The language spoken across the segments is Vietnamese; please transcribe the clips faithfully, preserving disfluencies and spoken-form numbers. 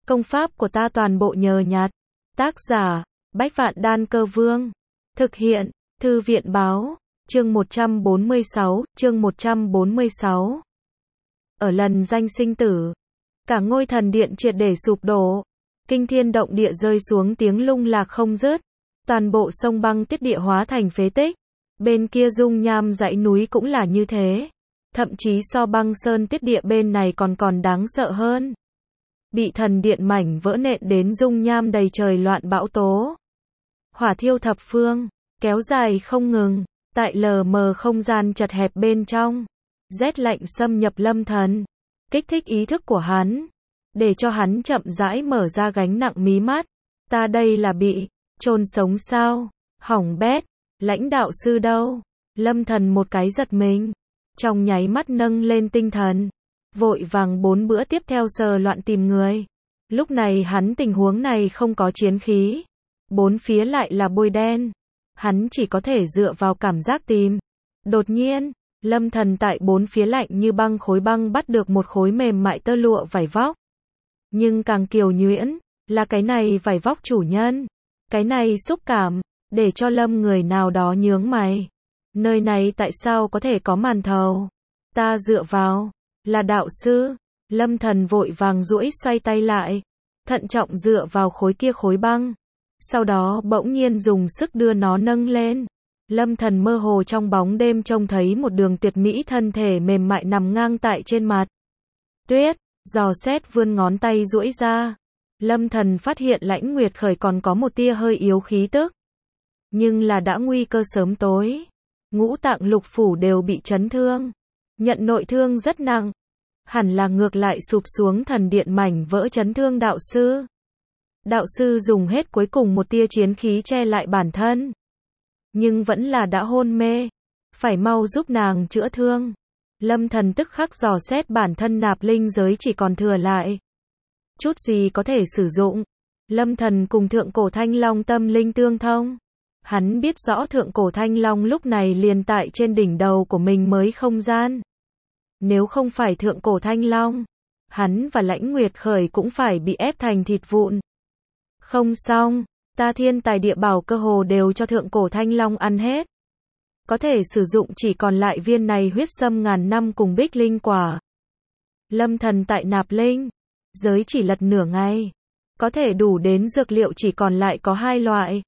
Công pháp của ta toàn bộ nhờ nhặt. Tác giả, Bách Vạn Đan Cơ Vương. Thực hiện, Thư viện báo, chương một trăm bốn mươi sáu, chương một trăm bốn mươi sáu. Ở lần danh sinh tử, cả ngôi thần điện triệt để sụp đổ. Kinh thiên động địa rơi xuống tiếng lung lạc không dứt. Toàn bộ sông băng tuyết địa hóa thành phế tích. Bên kia dung nham dãy núi cũng là như thế. Thậm chí so băng sơn tuyết địa bên này còn còn đáng sợ hơn. Bị thần điện mảnh vỡ nện đến dung nham đầy trời loạn bão tố. Hỏa thiêu thập phương, kéo dài không ngừng, tại lờ mờ không gian chật hẹp bên trong. Rét lạnh xâm nhập Lâm Thần, kích thích ý thức của hắn, để cho hắn chậm rãi mở ra gánh nặng mí mắt. Ta đây là bị chôn sống sao? Hỏng bét, lãnh đạo sư đâu? Lâm Thần một cái giật mình, trong nháy mắt nâng lên tinh thần, vội vàng bốn bữa tiếp theo sờ loạn tìm người. Lúc này hắn tình huống này không có chiến khí, bốn phía lại là bôi đen, hắn chỉ có thể dựa vào cảm giác tìm. Đột nhiên, Lâm Thần tại bốn phía lạnh như băng khối băng bắt được một khối mềm mại tơ lụa vải vóc. Nhưng càng kiều nhuyễn, là cái này vải vóc chủ nhân. Cái này xúc cảm, để cho Lâm người nào đó nhướng mày. Nơi này tại sao có thể có màn thầu? Ta dựa vào, là đạo sư. Lâm Thần vội vàng duỗi xoay tay lại, thận trọng dựa vào khối kia khối băng. Sau đó bỗng nhiên dùng sức đưa nó nâng lên. Lâm Thần mơ hồ trong bóng đêm trông thấy một đường tuyệt mỹ thân thể mềm mại nằm ngang tại trên mặt tuyết, dò xét vươn ngón tay duỗi ra. Lâm Thần phát hiện Lãnh Nguyệt Khởi còn có một tia hơi yếu khí tức, nhưng là đã nguy cơ sớm tối. Ngũ tạng lục phủ đều bị chấn thương, nhận nội thương rất nặng, hẳn là ngược lại sụp xuống thần điện mảnh vỡ chấn thương đạo sư. Đạo sư dùng hết cuối cùng một tia chiến khí che lại bản thân, nhưng vẫn là đã hôn mê, phải mau giúp nàng chữa thương. Lâm Thần tức khắc dò xét bản thân nạp linh giới chỉ còn thừa lại chút gì có thể sử dụng. Lâm Thần cùng thượng cổ thanh long tâm linh tương thông. Hắn biết rõ thượng cổ thanh long lúc này liền tại trên đỉnh đầu của mình mới không gian. Nếu không phải thượng cổ thanh long, hắn và Lãnh Nguyệt Khởi cũng phải bị ép thành thịt vụn. Không xong, ta thiên tài địa bảo cơ hồ đều cho thượng cổ thanh long ăn hết. Có thể sử dụng chỉ còn lại viên này huyết sâm ngàn năm cùng bích linh quả. Lâm Thần tại nạp linh giới chỉ lật nửa ngày, có thể đủ đến dược liệu chỉ còn lại có hai loại.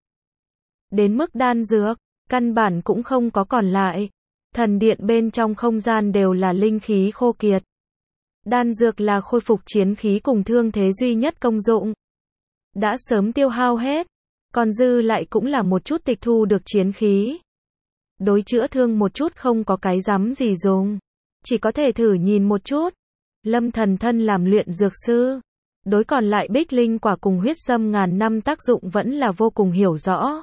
Đến mức đan dược, căn bản cũng không có còn lại. Thần điện bên trong không gian đều là linh khí khô kiệt. Đan dược là khôi phục chiến khí cùng thương thế duy nhất công dụng, đã sớm tiêu hao hết, còn dư lại cũng là một chút tịch thu được chiến khí. Đối chữa thương một chút không có cái rắm gì dùng, chỉ có thể thử nhìn một chút. Lâm Thần thân làm luyện dược sư, đối còn lại bích linh quả cùng huyết sâm ngàn năm tác dụng vẫn là vô cùng hiểu rõ.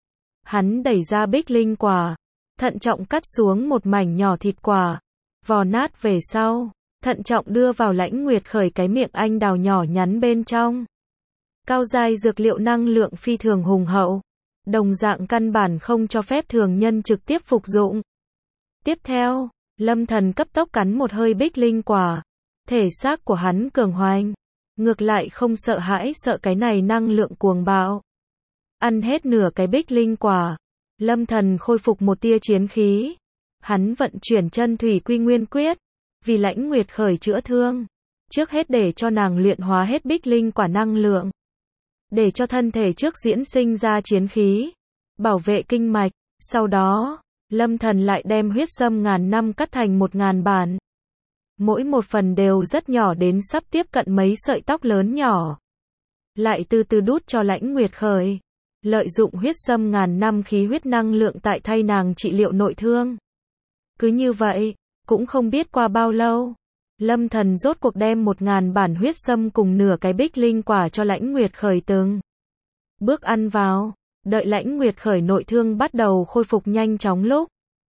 Hắn đẩy ra bích linh quả, thận trọng cắt xuống một mảnh nhỏ thịt quả, vò nát về sau, thận trọng đưa vào Lãnh Nguyệt Khởi cái miệng anh đào nhỏ nhắn bên trong. Cao giai dược liệu năng lượng phi thường hùng hậu, đồng dạng căn bản không cho phép thường nhân trực tiếp phục dụng. Tiếp theo, Lâm Thần cấp tốc cắn một hơi bích linh quả, thể xác của hắn cường hoành, ngược lại không sợ hãi sợ cái này năng lượng cuồng bạo. Ăn hết nửa cái bích linh quả, Lâm Thần khôi phục một tia chiến khí. Hắn vận chuyển chân thủy quy nguyên quyết, vì Lãnh Nguyệt Khởi chữa thương, trước hết để cho nàng luyện hóa hết bích linh quả năng lượng, để cho thân thể trước diễn sinh ra chiến khí, bảo vệ kinh mạch. Sau đó, Lâm Thần lại đem huyết sâm ngàn năm cắt thành một ngàn bản. Mỗi một phần đều rất nhỏ đến sắp tiếp cận mấy sợi tóc lớn nhỏ. Lại từ từ đút cho Lãnh Nguyệt Khởi, lợi dụng huyết sâm ngàn năm khí huyết năng lượng tại thay nàng trị liệu nội thương. Cứ như vậy, cũng không biết qua bao lâu, Lâm Thần rốt cuộc đem một ngàn bản huyết sâm cùng nửa cái bích linh quả cho Lãnh Nguyệt Khởi từng bước ăn vào. Đợi Lãnh Nguyệt Khởi nội thương bắt đầu khôi phục nhanh chóng lúc,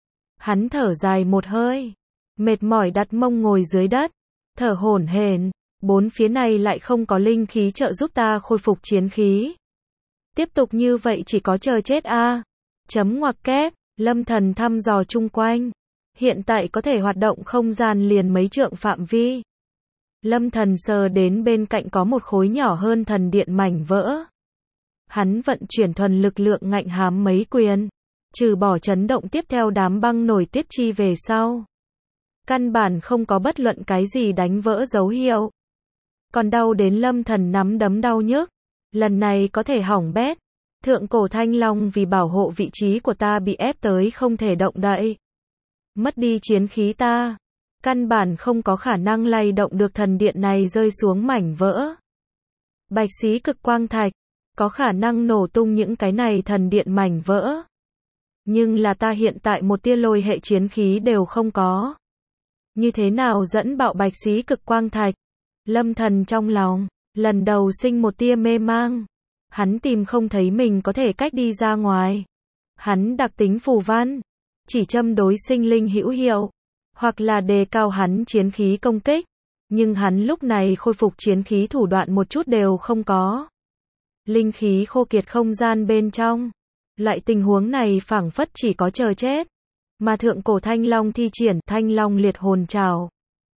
hắn thở dài một hơi, mệt mỏi đặt mông ngồi dưới đất, thở hổn hển. Bốn phía này lại không có linh khí trợ giúp ta khôi phục chiến khí. Tiếp tục như vậy chỉ có chờ chết a. À. Chấm ngoặc kép. Lâm Thần thăm dò chung quanh, hiện tại có thể hoạt động không gian liền mấy trượng phạm vi. Lâm Thần sờ đến bên cạnh có một khối nhỏ hơn thần điện mảnh vỡ. Hắn vận chuyển thuần lực lượng ngạnh hám mấy quyền, trừ bỏ chấn động tiếp theo đám băng nổi tiết chi về sau. Căn bản không có bất luận cái gì đánh vỡ dấu hiệu. Còn đau đến Lâm Thần nắm đấm đau nhức. Lần này có thể hỏng bét. Thượng cổ thanh long vì bảo hộ vị trí của ta bị ép tới không thể động đậy. Mất đi chiến khí ta. Căn bản không có khả năng lay động được thần điện này rơi xuống mảnh vỡ. Bạch xí cực quang thạch. Có khả năng nổ tung những cái này thần điện mảnh vỡ. Nhưng là ta hiện tại một tia lôi hệ chiến khí đều không có. Như thế nào dẫn bạo bạch xí cực quang thạch? Lâm Thần trong lòng, lần đầu sinh một tia mê mang. Hắn tìm không thấy mình có thể cách đi ra ngoài. Hắn đặc tính phù văn, chỉ châm đối sinh linh hữu hiệu, hoặc là đề cao hắn chiến khí công kích. Nhưng hắn lúc này khôi phục chiến khí thủ đoạn một chút đều không có. Linh khí khô kiệt không gian bên trong. Loại tình huống này phảng phất chỉ có chờ chết. Mà thượng cổ thanh long thi triển thanh long liệt hồn trảo.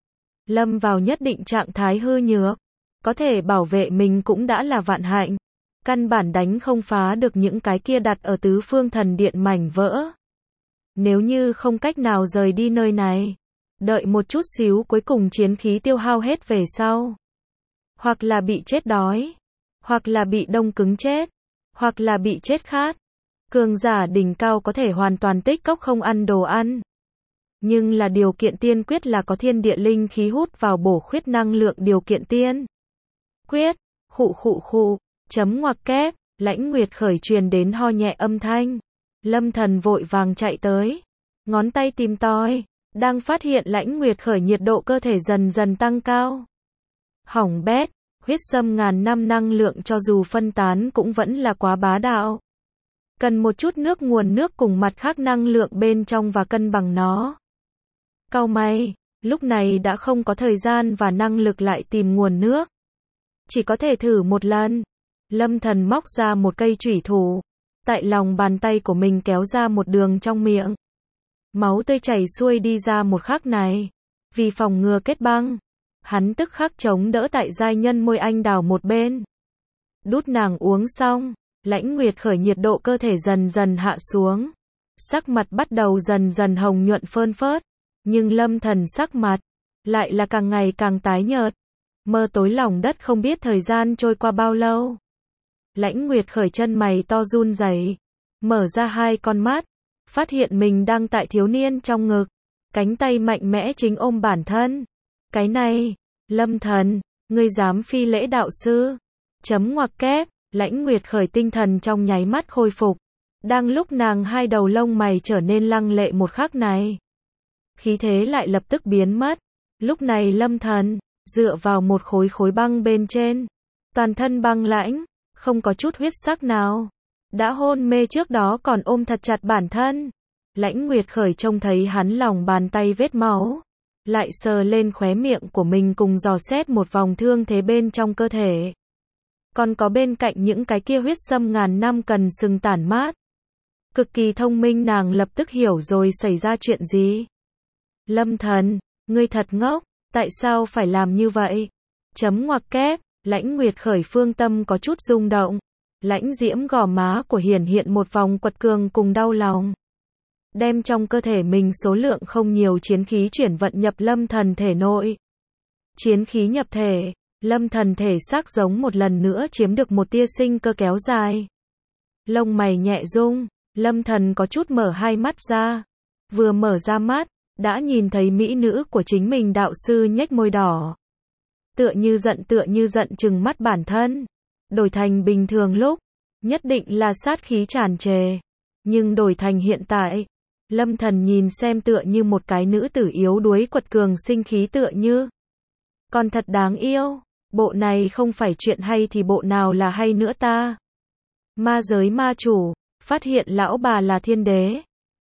Lâm vào nhất định trạng thái hư nhược. Có thể bảo vệ mình cũng đã là vạn hạnh. Căn bản đánh không phá được những cái kia đặt ở tứ phương thần điện mảnh vỡ. Nếu như không cách nào rời đi nơi này, đợi một chút xíu cuối cùng chiến khí tiêu hao hết về sau. Hoặc là bị chết đói, hoặc là bị đông cứng chết, hoặc là bị chết khát. Cường giả đỉnh cao có thể hoàn toàn tích cốc không ăn đồ ăn. Nhưng là điều kiện tiên quyết là có thiên địa linh khí hút vào bổ khuyết năng lượng điều kiện tiên. Quyết, khụ khụ khụ, chấm ngoặc kép, Lãnh Nguyệt khởi truyền đến ho nhẹ âm thanh. Lâm Thần vội vàng chạy tới, ngón tay tìm tòi, đang phát hiện Lãnh Nguyệt khởi nhiệt độ cơ thể dần dần tăng cao. Hỏng bét, huyết xâm ngàn năm năng lượng cho dù phân tán cũng vẫn là quá bá đạo. Cần một chút nước nguồn nước cùng mặt khác năng lượng bên trong và cân bằng nó. Cau mày, lúc này đã không có thời gian và năng lực lại tìm nguồn nước. Chỉ có thể thử một lần. Lâm Thần móc ra một cây chủy thủ, tại lòng bàn tay của mình kéo ra một đường trong miệng. Máu tươi chảy xuôi đi ra một khắc này. Vì phòng ngừa kết băng, hắn tức khắc chống đỡ tại giai nhân môi anh đào một bên. Đút nàng uống xong, Lãnh Nguyệt khởi nhiệt độ cơ thể dần dần hạ xuống. Sắc mặt bắt đầu dần dần hồng nhuận phơn phớt. Nhưng Lâm Thần sắc mặt lại là càng ngày càng tái nhợt. Mơ tối lòng đất không biết thời gian trôi qua bao lâu. Lãnh Nguyệt khởi chân mày to run rẩy, mở ra hai con mắt, phát hiện mình đang tại thiếu niên trong ngực, cánh tay mạnh mẽ chính ôm bản thân. Cái này, Lâm Thần, ngươi dám phi lễ đạo sư? Chấm ngoặc kép, Lãnh Nguyệt khởi tinh thần trong nháy mắt khôi phục. Đang lúc nàng hai đầu lông mày trở nên lăng lệ một khắc này, khí thế lại lập tức biến mất. Lúc này Lâm Thần dựa vào một khối khối băng bên trên, toàn thân băng lãnh, không có chút huyết sắc nào. Đã hôn mê trước đó còn ôm thật chặt bản thân. Lãnh Nguyệt khởi trông thấy hắn lòng bàn tay vết máu, lại sờ lên khóe miệng của mình cùng dò xét một vòng thương thế bên trong cơ thể. Còn có bên cạnh những cái kia huyết xâm ngàn năm cần sừng tản mát. Cực kỳ thông minh nàng lập tức hiểu rồi xảy ra chuyện gì. Lâm Thần, ngươi thật ngốc, tại sao phải làm như vậy? Chấm ngoặc kép, Lãnh Nguyệt khởi phương tâm có chút rung động. Lãnh diễm gò má của hiển hiện một vòng quật cường cùng đau lòng. Đem trong cơ thể mình số lượng không nhiều chiến khí chuyển vận nhập Lâm Thần thể nội. Chiến khí nhập thể, Lâm Thần thể xác giống một lần nữa chiếm được một tia sinh cơ kéo dài. Lông mày nhẹ rung, Lâm Thần có chút mở hai mắt ra. Vừa mở ra mắt, đã nhìn thấy mỹ nữ của chính mình đạo sư nhếch môi đỏ. Tựa như giận tựa như giận trừng mắt bản thân. Đổi thành bình thường lúc, nhất định là sát khí tràn trề. Nhưng đổi thành hiện tại, Lâm Thần nhìn xem tựa như một cái nữ tử yếu đuối quật cường sinh khí tựa như. Còn thật đáng yêu, bộ này không phải chuyện hay thì bộ nào là hay nữa ta. Ma giới ma chủ, phát hiện lão bà là thiên đế.